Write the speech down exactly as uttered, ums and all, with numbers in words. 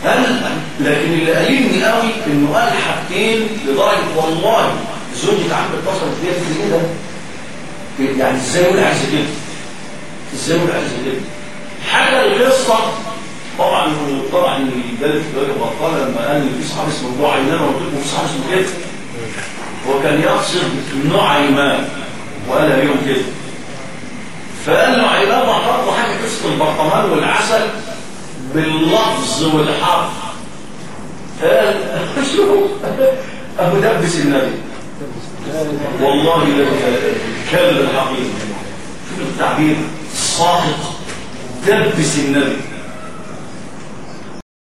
قال لكن اللي قاليني قوي انه قال حاجتين لدرجه والله زوجة عم اتصلت بيا في ايه ده؟ يعني ازاي يقول عايز كده؟ ازاي يقول عايز كده؟ حاجه القصه طبعا طبعا الجلد الدولي بطاله لما قال ان في صحابي اسمه ابو عيمان وقلت لكم في صحابي اسمه كده. هو كان يقصد نعيمان وقال اليوم كده. فقال نعيمان برضه حاجه قصه البرطمان والعسل باللفظ والحرف. قال شوفوا ابو دبس النبي والله كلب الحقيقه. شوف التعبير صادق دبس النبي